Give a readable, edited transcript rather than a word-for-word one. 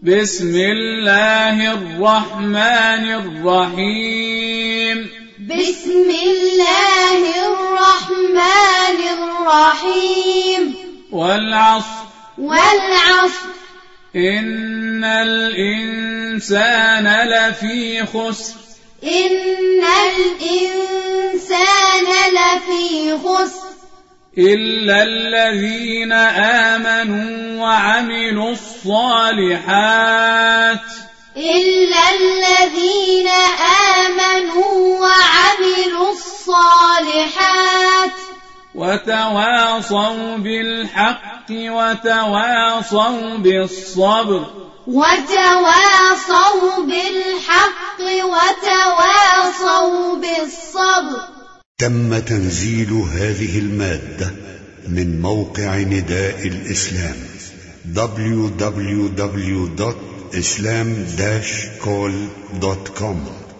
بسم الله الرحمن الرحيم. بسم الله الرحمن الرحيم. والعصر إن الإنسان لفي خسر. إن الإنسان لفي خسر إلا الذين آمنوا وعملوا الصالحات. إلا الذين آمنوا وعملوا الصالحات وتواصوا بالحق وتواصوا بالصبر. وتواصوا بالحق وتواصوا بالصبر. تم تنزيل هذه المادة من موقع نداء الإسلام www.islam-call.com